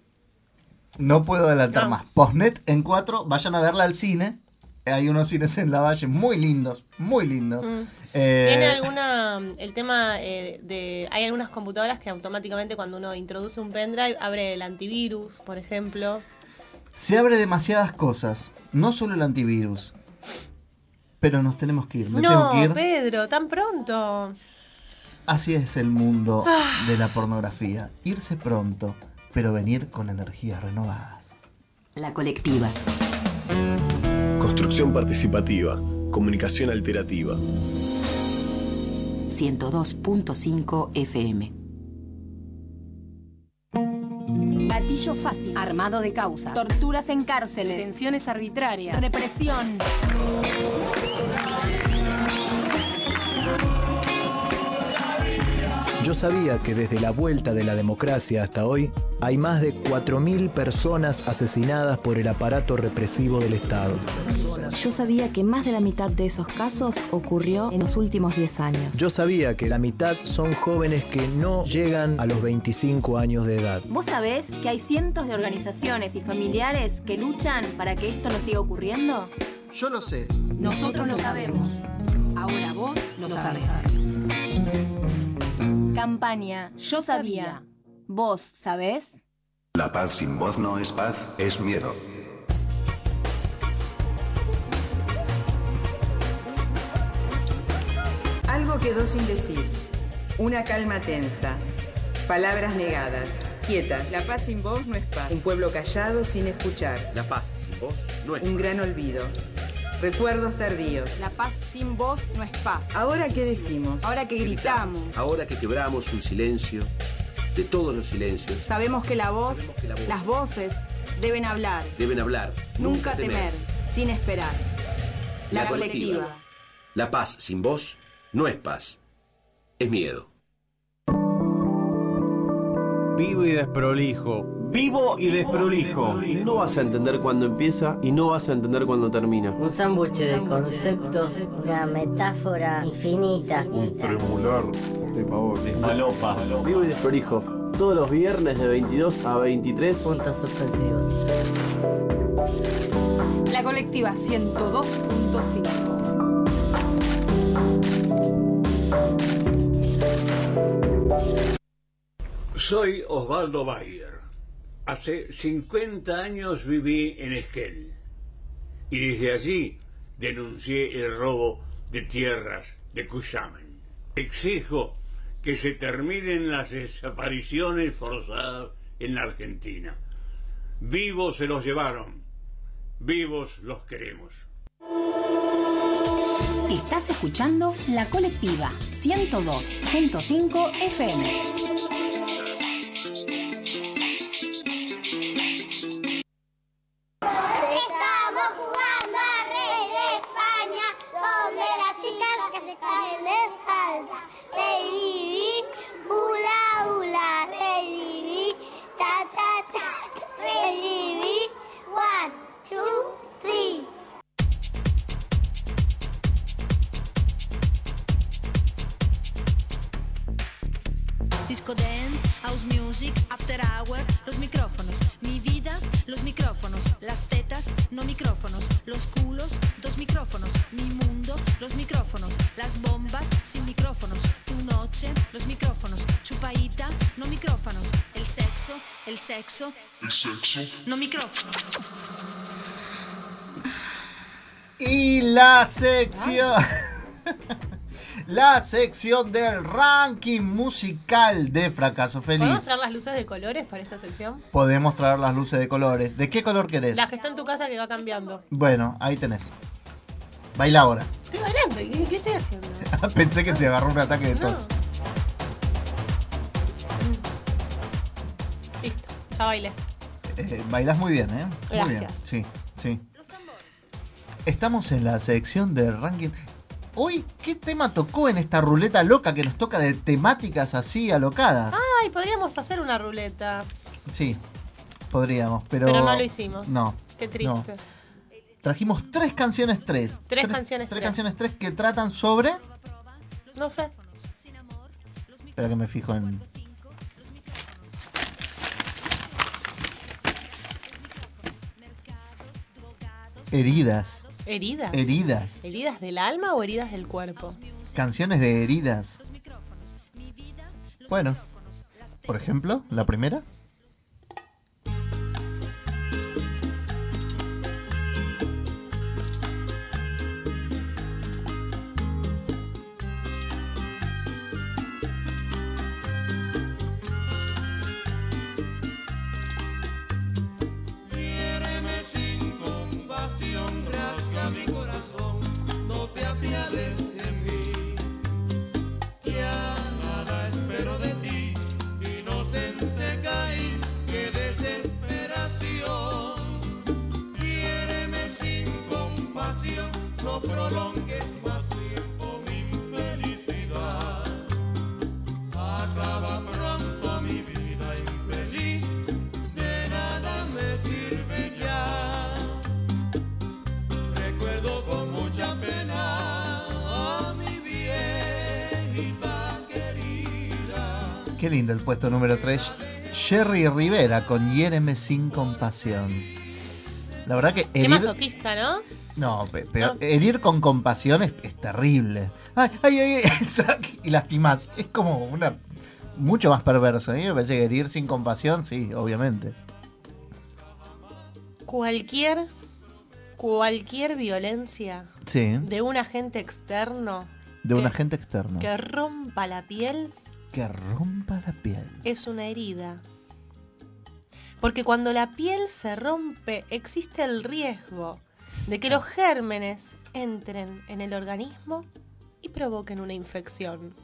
No puedo adelantar No. más. Postnet en cuatro, vayan a verla al cine. Hay unos cines en La Valle muy lindos, muy lindos. Mm. Eh, ¿Tiene alguna, el tema eh, de, hay algunas computadoras que automáticamente cuando uno introduce un pendrive abre el antivirus, por ejemplo? Se abre demasiadas cosas, no solo el antivirus. Pero nos tenemos que ir, me tengo No, que ir. Pedro, tan pronto. Así es el mundo Ah. de la pornografía. Irse pronto, pero venir con energías renovadas. La colectiva. Construcción participativa. Comunicación alterativa. ciento dos punto cinco F M. Gatillo fácil. Armado de causas. Torturas en cárceles. Detenciones arbitrarias. Represión. Yo sabía que desde la vuelta de la democracia hasta hoy hay más de cuatro mil personas asesinadas por el aparato represivo del Estado. Yo sabía que más de la mitad de esos casos ocurrió en los últimos diez años. Yo sabía que la mitad son jóvenes que no llegan a los veinticinco años de edad. ¿Vos sabés que hay cientos de organizaciones y familiares que luchan para que esto no siga ocurriendo? Yo lo sé. Nosotros lo sabemos. Ahora vos lo sabés. Campaña Yo sabía. ¿Vos sabés? La paz sin voz no es paz, es miedo. Algo quedó sin decir. Una calma tensa. Palabras negadas. Quietas. La paz sin voz no es paz. Un pueblo callado sin escuchar. La paz sin voz no es Un gran olvido. Recuerdos tardíos. La paz sin voz no es paz. ¿Ahora qué decimos? Ahora que gritamos. Ahora que quebramos un silencio, de todos los silencios, Sabemos que la voz, que la voz- las voces deben hablar. deben hablar. Nunca temer, sin esperar. La, La colectiva. colectiva. La paz sin voz no es paz, es miedo. Vivo y desprolijo. Vivo y desprolijo. No vas a entender cuándo empieza y no vas a entender cuándo termina. Un sándwich de conceptos, una metáfora infinita. Un tremular de pavor. De falopa. Vivo y desprolijo. Todos los viernes de veintidós a veintitrés. Puntos suspensivos. La colectiva ciento dos punto cinco. Soy Osvaldo Bayer. Hace cincuenta años viví en Esquel y desde allí denuncié el robo de tierras de Cuyamen. Exijo que se terminen las desapariciones forzadas en la Argentina. Vivos se los llevaron, vivos los queremos. Estás escuchando La Colectiva ciento dos punto cinco F M. Estamos jugando a Rey de España, donde las chicas que se caen de falda. Baby, hula hula, baby, cha cha cha, baby, one, two, three. Disco dance, house music, after hour, los micrófonos, mi vida, los micrófonos, las tetas, no micrófonos, los culos, dos micrófonos, mi mundo, los micrófonos, las bombas, sin micrófonos, tu noche, los micrófonos, chupaíta, no micrófonos, el sexo, el sexo, el sexo, no micrófonos. Y la sección... La sección del ranking musical de Fracaso Feliz. ¿Podemos traer las luces de colores para esta sección? Podemos traer las luces de colores. ¿De qué color querés? Las que está en tu casa que va cambiando. Bueno, ahí tenés. Baila ahora. Estoy bailando. ¿Qué, qué estoy haciendo? Pensé que te agarró un ataque de tos. No. Listo, ya bailé. Eh, bailás muy bien, ¿eh? Muy Gracias. bien. Sí, sí. Estamos en la sección del ranking. Hoy, ¿qué tema tocó en esta ruleta loca que nos toca de temáticas así alocadas? Ay, podríamos hacer una ruleta. Sí, podríamos, pero... Pero no lo hicimos. No. Qué triste. No. Trajimos tres canciones tres. Tres canciones tres. tres. canciones tres que tratan sobre... No sé. Espera que me fijo en... Heridas. ¿Heridas? Heridas. ¿Heridas del alma o heridas del cuerpo? Canciones de heridas. Bueno, por ejemplo, la primera. Hiéreme sin compasión, rasga mi corazón, no te apiades de mí. Ya nada espero de ti, inocente caí, qué desesperación. Hiéreme sin compasión, no prolongues más tiempo mi infelicidad. Acaba pronto mi vida infeliz, de nada me sirve ya. Recuerdo con mucha pena a mi viejita querida. Qué lindo el puesto número tres. Jerry Rivera con Hiéreme sin compasión. La verdad que Qué herir... masoquista, ¿no? No, pe- peor. No. Herir con compasión es, es terrible. Ay, ay, ay, ay, y lastimás. Es como una... Mucho más perverso. ¿eh? Me parece que herir sin compasión, sí, obviamente. Cualquier, cualquier violencia Sí. de un agente externo De un que- agente externo. que rompa la piel Que rompa la piel. es una herida. Porque cuando la piel se rompe, existe el riesgo de que los gérmenes entren en el organismo y provoquen una infección.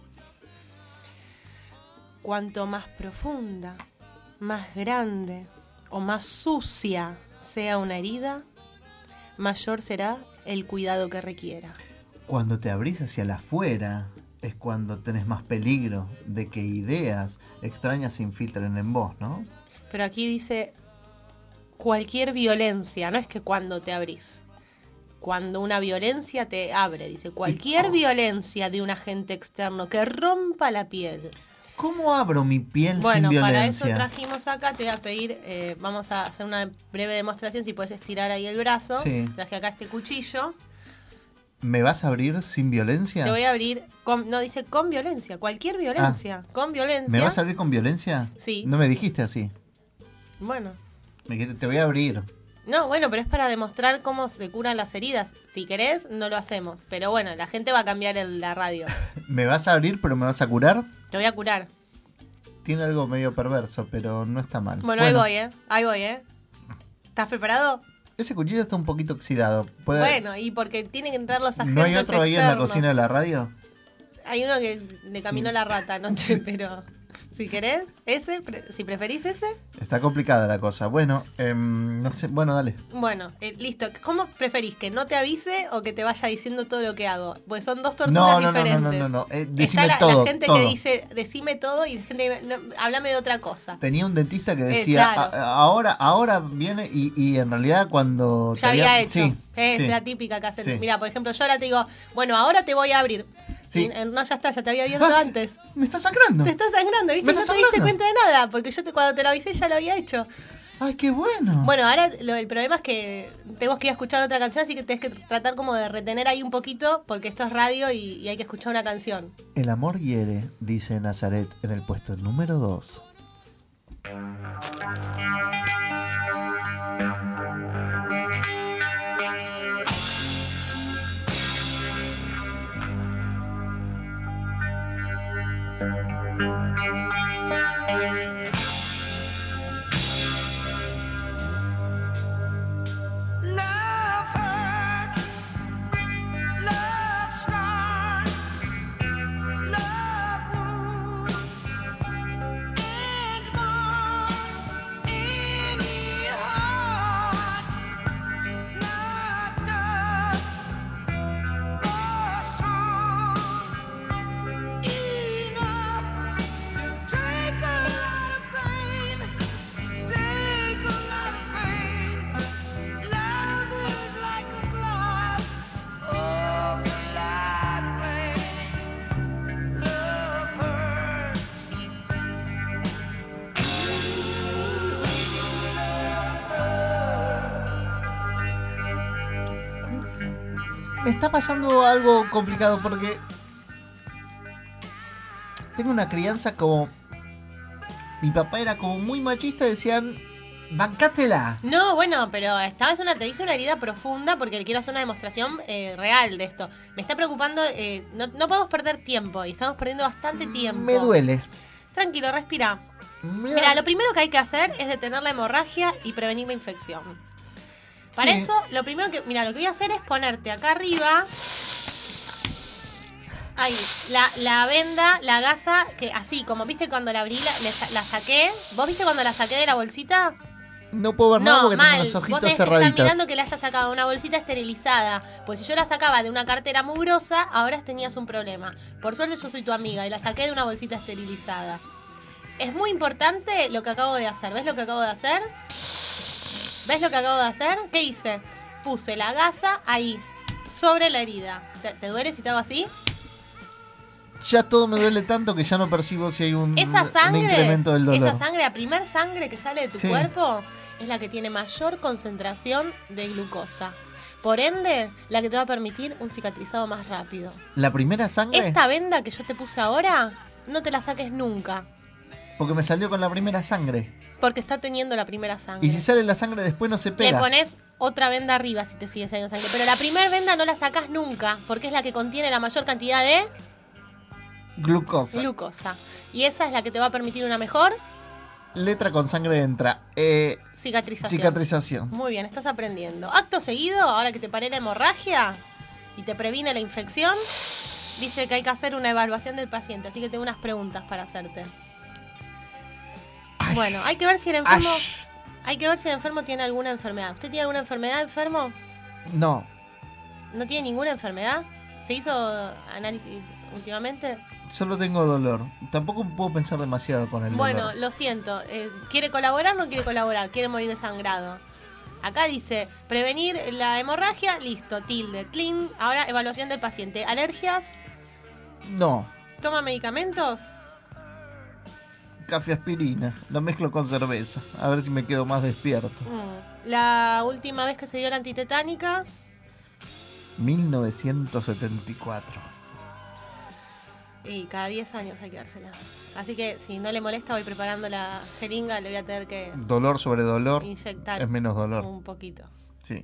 Cuanto más profunda, más grande o más sucia sea una herida, mayor será el cuidado que requiera. Cuando te abrís hacia el afuera es cuando tenés más peligro de que ideas extrañas se infiltren en vos, ¿no? Pero aquí dice cualquier violencia, no es que cuando te abrís. Cuando una violencia te abre, dice cualquier violencia de un agente externo que rompa la piel. ¿Cómo abro mi piel Bueno, sin para eso violencia? trajimos acá, te voy a pedir, eh, vamos a hacer una breve demostración, si puedes estirar ahí el brazo. Sí. Traje acá este cuchillo. ¿Me vas a abrir sin violencia? Te voy a abrir, con, no dice con violencia, cualquier violencia, con violencia. ¿Me vas a abrir con violencia? Sí. No me dijiste así. Bueno. Me dijiste, te voy a abrir. No, bueno, pero es para demostrar cómo se curan las heridas. Si querés, no lo hacemos. Pero bueno, la gente va a cambiar el- la radio. ¿Me vas a abrir pero me vas a curar? Te voy a curar. Tiene algo medio perverso, pero no está mal. Bueno, ahí voy, ¿eh? Ahí voy, ¿eh? ¿Estás preparado? Ese cuchillo está un poquito oxidado. ¿Puede... Bueno, y porque tienen que entrar los agentes ¿No hay otro ahí en la externos. cocina de la radio? Hay uno que le caminó la rata anoche, pero si querés, ese, pre- si preferís ese, Está complicada la cosa. Bueno, em, no sé. Bueno, dale. bueno, eh, listo. ¿Cómo preferís? ¿Que no te avise o que te vaya diciendo todo lo que hago? Pues son dos torturas No, no, no, diferentes. no, no, no, no. Eh, decime Está la, todo, la gente todo. que dice, decime todo, y gente que no, háblame de otra cosa. Tenía un dentista que Eh, decía, claro. "A- ahora, ahora viene y, y en realidad cuando... Ya te había hecho. Sí, es sí. la típica que hacen. Sí. Mira, por ejemplo, yo ahora te digo, bueno, ahora te voy a abrir. Sí. Y, eh, no, ya está, ya te había abierto Ah, antes. Me está sangrando. Te está sangrando, ¿viste? Me No está te diste sangrando. cuenta de nada, porque yo te, cuando te lo avisé ya lo había hecho. Ay, qué bueno. Bueno, ahora lo, el problema es que tenemos que ir a escuchar otra canción, así que tenés que tratar como de retener ahí un poquito, porque esto es radio y, y hay que escuchar una canción. El amor hiere, dice Nazaret en el puesto número dos. Love hurts, love scars, love wounds, and mars any heart knocked up or strong enough to take a lot of pain, take a lot of pain. Love is like a cloud over a lot of rain. Love hurts. Me está pasando algo complicado porque tengo una crianza como... Mi papá era como muy machista, decían, bancátela. No, bueno, pero esta vez una, te hice una herida profunda porque quiero hacer una demostración eh, real de esto. Me está preocupando, eh, no, no podemos perder tiempo y estamos perdiendo bastante tiempo. Me duele. Tranquilo, respira. Mira. Mira, lo primero que hay que hacer es detener la hemorragia y prevenir la infección. Para Sí. eso, lo primero que, mira, lo que voy a hacer es ponerte acá arriba, ahí, la, la venda, la gasa, que así, como viste cuando la abrí, la, le sa- la saqué. ¿Vos viste cuando la saqué de la bolsita? No puedo ver nada No, porque mal. tengo los Vos ojitos tenés que estar cerraditos. mirando que le haya sacado una bolsita esterilizada. Pues si yo la sacaba de una cartera mugrosa, ahora tenías un problema. Por suerte yo soy tu amiga y la saqué de una bolsita esterilizada. Es muy importante lo que acabo de hacer. ¿Ves lo que acabo de hacer? ¿Ves lo que acabo de hacer? ¿Qué hice? Puse la gasa ahí, sobre la herida. ¿Te, te duele si te hago así? Ya todo me duele tanto que ya no percibo si hay un, Esa un sangre, incremento del dolor. esa sangre, la primer sangre que sale de tu Sí. cuerpo, es la que tiene mayor concentración de glucosa. Por ende, la que te va a permitir un cicatrizado más rápido. ¿La primera sangre? Esta venda que yo te puse ahora, no te la saques nunca, Porque me salió con la primera sangre. porque está teniendo la primera sangre. Y si sale la sangre después no se Le pega. pones otra venda arriba si te sigue saliendo sangre. Pero la primera venda no la sacas nunca, porque es la que contiene la mayor cantidad de Glucosa. glucosa. Y esa es la que te va a permitir una mejor Letra con sangre entra. Eh, cicatrización. cicatrización. Muy bien, estás aprendiendo. Acto seguido, ahora que te paré la hemorragia y te previne la infección, dice que hay que hacer una evaluación del paciente. Así que tengo unas preguntas para hacerte. Bueno, hay que ver si el enfermo... Ash. Hay que ver si el enfermo tiene alguna enfermedad. ¿Usted tiene alguna enfermedad, enfermo? No. ¿No tiene ninguna enfermedad? ¿Se hizo análisis últimamente? Solo tengo dolor. Tampoco puedo pensar demasiado con el Bueno, dolor. lo siento. Eh, ¿Quiere colaborar o no quiere colaborar? ¿Quiere morir desangrado? Acá dice, prevenir la hemorragia, listo, tilde, clean. Ahora, evaluación del paciente. ¿Alergias? No. ¿Toma medicamentos? Café aspirina. Lo mezclo con cerveza. A ver si me quedo más despierto. Mm. ¿La última vez que se dio la antitetánica? mil novecientos setenta y cuatro. Y cada diez años hay que dársela. Así que si no le molesta, voy preparando la jeringa, le voy a tener que Dolor sobre dolor. inyectar Es menos dolor. un poquito. Sí.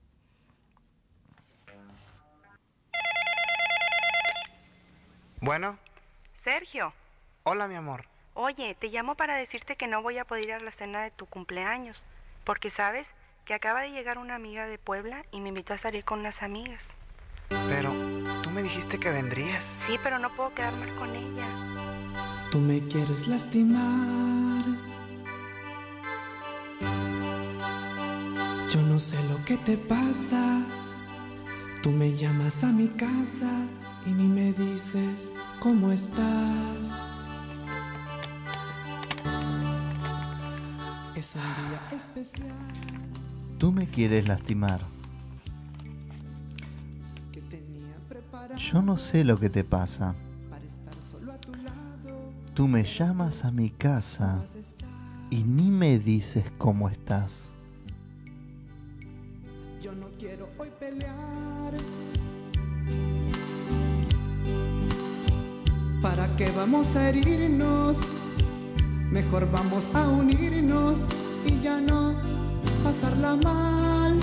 Bueno, Sergio, hola mi amor. oye, te llamo para decirte que no voy a poder ir a la cena de tu cumpleaños, porque sabes, que acaba de llegar una amiga de Puebla y me invitó a salir con unas amigas. Pero tú me dijiste que vendrías. Sí, pero no puedo quedarme con ella. Tú me quieres lastimar. Yo no sé lo que te pasa. Tú me llamas a mi casa y ni me dices cómo estás. Es un día especial. Tú me quieres lastimar. Yo no sé lo que te pasa. Tú me llamas a mi casa y ni me dices cómo estás. Yo no quiero hoy pelear. ¿Para qué vamos a herirnos? Mejor vamos a unirnos y ya no pasarla mal.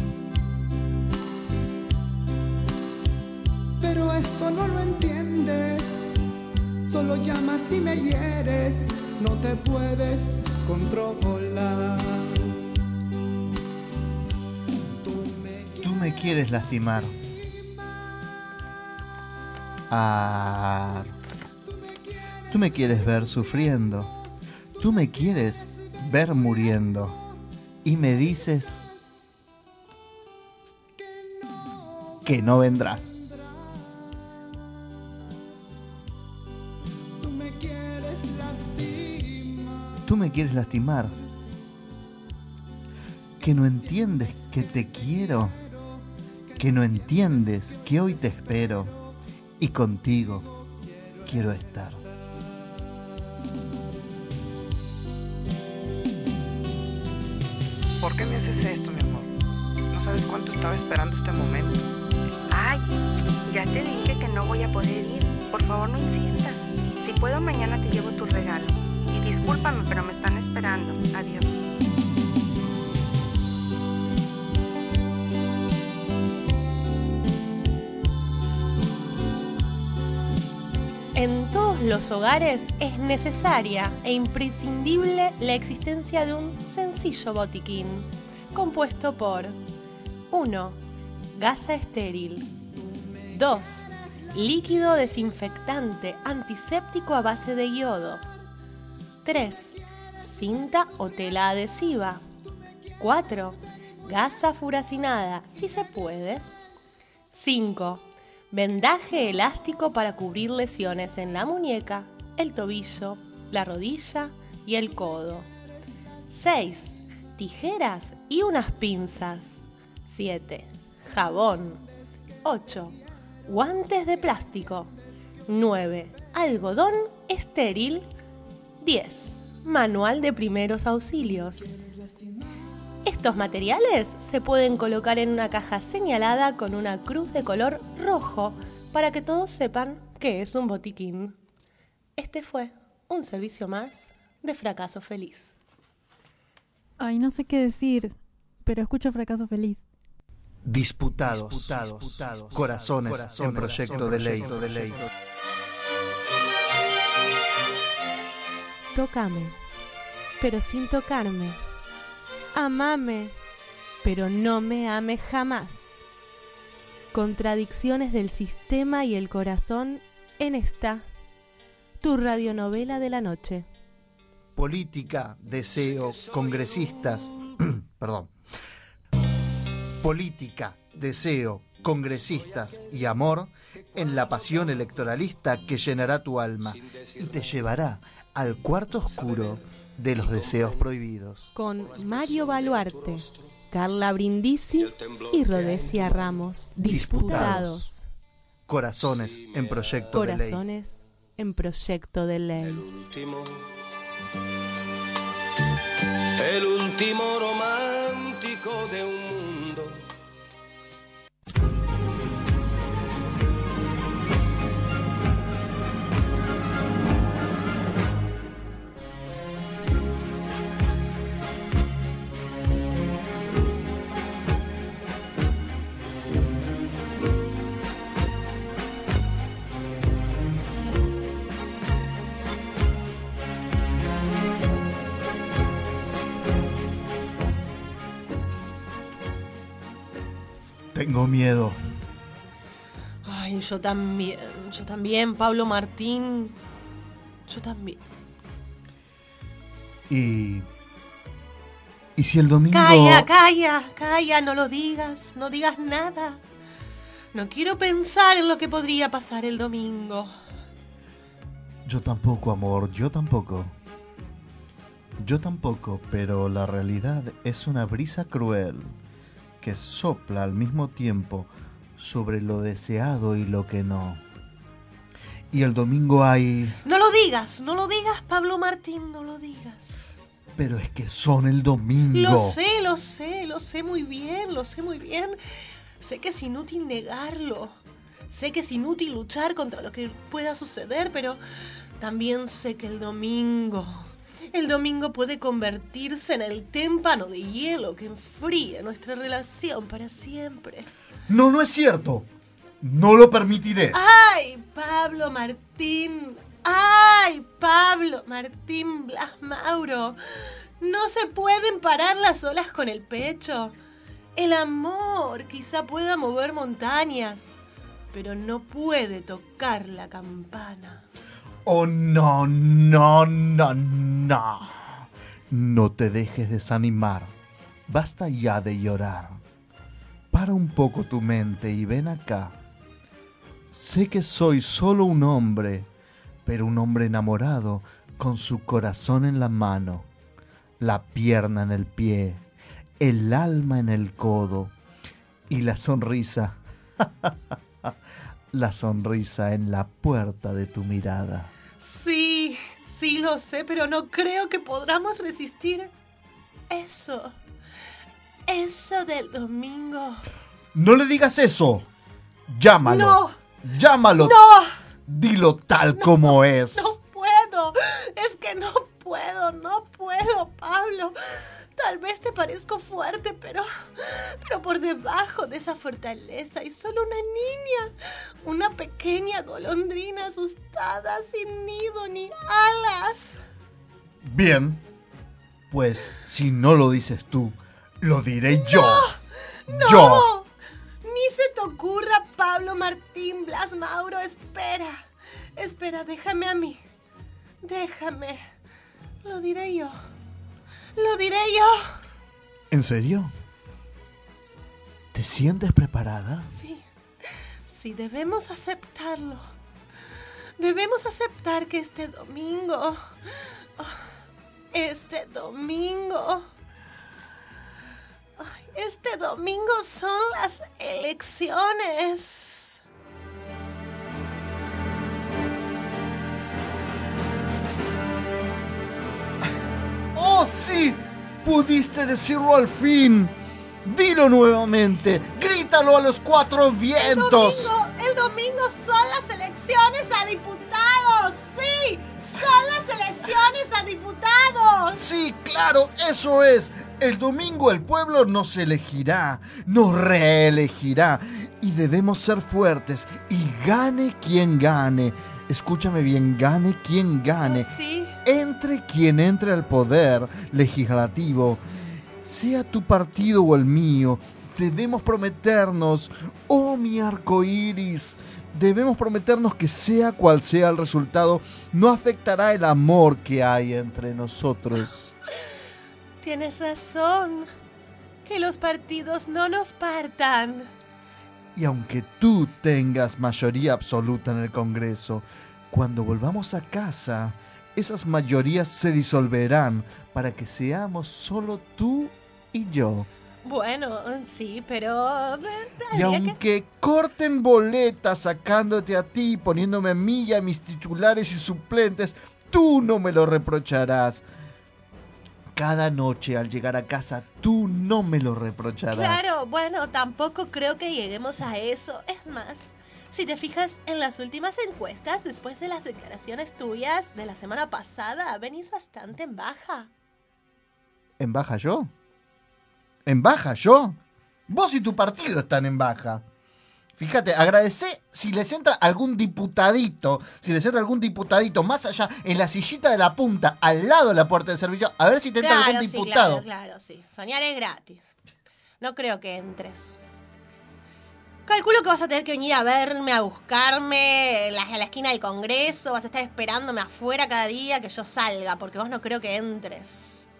Pero esto no lo entiendes. Solo llamas y me hieres. No te puedes controlar. Tú me quieres lastimar. Ah, tú me quieres ver sufriendo. Tú me quieres ver muriendo. Y me dices que no vendrás. Tú me quieres lastimar. Tú me quieres lastimar. Que no entiendes que te quiero. Que no entiendes que hoy te espero. Y contigo quiero estar. ¿Por qué me haces esto, mi amor? No sabes cuánto estaba esperando este momento. Ay, ya te dije que no voy a poder ir. Por favor, no insistas. Si puedo, mañana te llevo tu regalo. Y discúlpame, pero me están esperando. Adiós. En todos los hogares es necesaria e imprescindible la existencia de un sencillo botiquín, compuesto por uno. Gasa estéril. dos. Líquido desinfectante antiséptico a base de yodo. tres. Cinta o tela adhesiva. cuatro. Gasa furacinada, si se puede. cinco. Vendaje elástico para cubrir lesiones en la muñeca, el tobillo, la rodilla y el codo. seis. Tijeras y unas pinzas. siete. Jabón. ocho. Guantes de plástico. nueve. Algodón estéril. diez. Manual de primeros auxilios. Estos materiales se pueden colocar en una caja señalada con una cruz de color rojo para que todos sepan que es un botiquín. Este fue un servicio más de Fracaso Feliz. Ay, no sé qué decir, pero escucho Fracaso Feliz. Disputados, disputados, disputados corazones, corazones en proyecto, en proyecto de, ley. de ley. Tócame, pero sin tocarme. Amame, pero no me ames jamás. Contradicciones del sistema y el corazón en esta, tu radionovela de la noche. Política, deseo, congresistas, perdón. Política, deseo, congresistas y amor en la pasión electoralista que llenará tu alma y te llevará al cuarto oscuro de los deseos prohibidos. Con Mario Baluarte, Carla Brindisi y Rodesia Ramos. Disputados. Corazones en proyecto de ley. Corazones en proyecto de ley. El último, el último romántico de un mundo. Tengo miedo. Ay, yo también, yo también, Pablo Martín. Yo también. Y... ¿Y si el domingo...? Calla, calla, calla, no lo digas, no digas nada. No quiero pensar en lo que podría pasar el domingo. Yo tampoco, amor, yo tampoco. Yo tampoco, pero la realidad es una brisa cruel que sopla al mismo tiempo sobre lo deseado y lo que no. Y el domingo hay... No lo digas, no lo digas, Pablo Martín, no lo digas. Pero es que son el domingo. Lo sé, lo sé, lo sé muy bien, lo sé muy bien. Sé que es inútil negarlo. Sé que es inútil luchar contra lo que pueda suceder, pero también sé que el domingo... El domingo puede convertirse en el témpano de hielo que enfríe nuestra relación para siempre. No, no es cierto. No lo permitiré. ¡Ay, Pablo Martín! ¡Ay, Pablo Martín Blas Mauro! No se pueden parar las olas con el pecho. El amor quizá pueda mover montañas, pero no puede tocar la campana. Oh, no, no, no, no. No te dejes desanimar. Basta ya de llorar. Para un poco tu mente y ven acá. Sé que soy solo un hombre, pero un hombre enamorado con su corazón en la mano, la pierna en el pie, el alma en el codo y la sonrisa, la sonrisa en la puerta de tu mirada. Sí, sí lo sé, pero no creo que podamos resistir eso. Eso del domingo. No le digas eso. Llámalo. No. Llámalo. No. Dilo tal no, como es. No puedo. Es que no puedo, no puedo, Pablo. Tal vez te parezco fuerte, pero, pero por debajo de esa fortaleza hay solo una niña, una pequeña golondrina asustada, sin nido ni alas. Bien, pues si no lo dices tú, lo diré yo. ¡No! Yo. Ni se te ocurra, Pablo Martín Blas Mauro. Espera, espera, déjame a mí. Déjame. Lo diré yo. Lo diré yo. ¿En serio? ¿Te sientes preparada? Sí, sí, debemos aceptarlo. Debemos aceptar que este domingo... Este domingo... Este domingo son las elecciones. ¡Oh, sí! ¡Pudiste decirlo al fin! ¡Dilo nuevamente! ¡Grítalo a los cuatro vientos! El domingo, el domingo son las elecciones a diputados. ¡Sí! ¡Son las elecciones a diputados! ¡Sí, claro! ¡Eso es! El domingo el pueblo nos elegirá, nos reelegirá. Y debemos ser fuertes. Y gane quien gane. Escúchame bien, gane quien gane. ¿Sí? Entre quien entre al poder legislativo, sea tu partido o el mío, debemos prometernos, oh mi arco iris, debemos prometernos que sea cual sea el resultado, no afectará el amor que hay entre nosotros. Tienes razón, que los partidos no nos partan. Y aunque tú tengas mayoría absoluta en el Congreso, cuando volvamos a casa, esas mayorías se disolverán para que seamos solo tú y yo. Bueno, sí, pero... Y aunque que... corten boletas sacándote a ti, poniéndome a mí y a mis titulares y suplentes, tú no me lo reprocharás. Cada noche al llegar a casa, tú no me lo reprocharás. Claro, bueno, tampoco creo que lleguemos a eso. Es más, si te fijas en las últimas encuestas, después de las declaraciones tuyas de la semana pasada, venís bastante en baja. ¿En baja yo? ¿En baja yo? Vos y tu partido están en baja. Fíjate, agradecé si les entra algún diputadito, si les entra algún diputadito más allá, en la sillita de la punta, al lado de la puerta del servicio, a ver si te entra claro, algún sí, diputado. Claro, claro, sí. Soñar es gratis. No creo que entres. Calculo que vas a tener que venir a verme, a buscarme a la, a la esquina del Congreso. Vas a estar esperándome afuera cada día que yo salga, porque vos no creo que entres.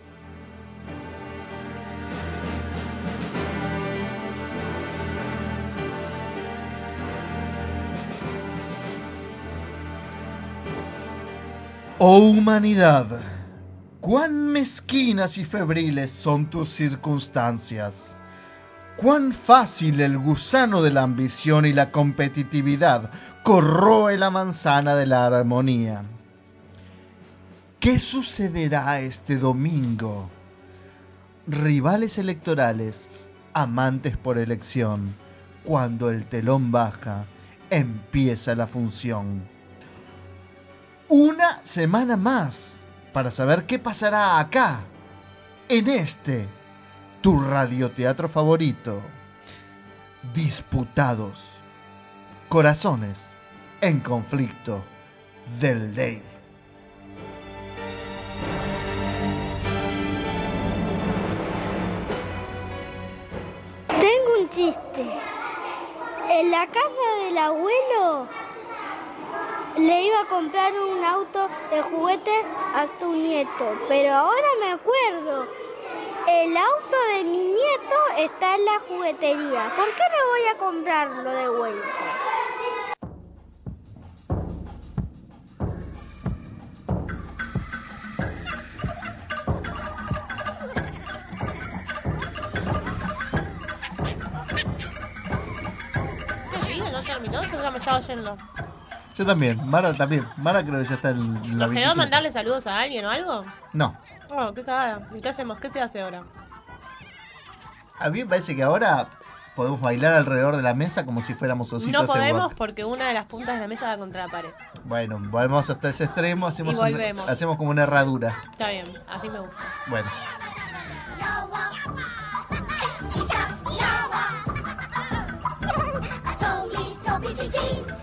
Oh humanidad, cuán mezquinas y febriles son tus circunstancias. Cuán fácil el gusano de la ambición y la competitividad corroe la manzana de la armonía. ¿Qué sucederá este domingo? Rivales electorales, amantes por elección. Cuando el telón baja, empieza la función. Una semana más para saber qué pasará acá, en este, tu radioteatro favorito. Disputados. Corazones en conflicto del ley. Tengo un chiste. En la casa del abuelo le iba a comprar un auto de juguete a su nieto, pero ahora me acuerdo. El auto de mi nieto está en la juguetería. ¿Por qué no voy a comprarlo de vuelta? ¿Qué sigue? ¿No terminó? Yo ya me estaba yendo. Yo también, Mara también. Mara creo que ya está en la ¿Nos quedó bicicleta. mandarle saludos a alguien o algo? No. Oh, qué cagada. ¿Y qué hacemos? ¿Qué se hace ahora? A mí me parece que ahora podemos bailar alrededor de la mesa como si fuéramos ositos. No en podemos guape. porque una de las puntas de la mesa da contra la pared. Bueno, volvemos hasta ese extremo, hacemos, Y un- volvemos. hacemos como una herradura. Está bien, así me gusta. Bueno. Toby, Toby, chiquín.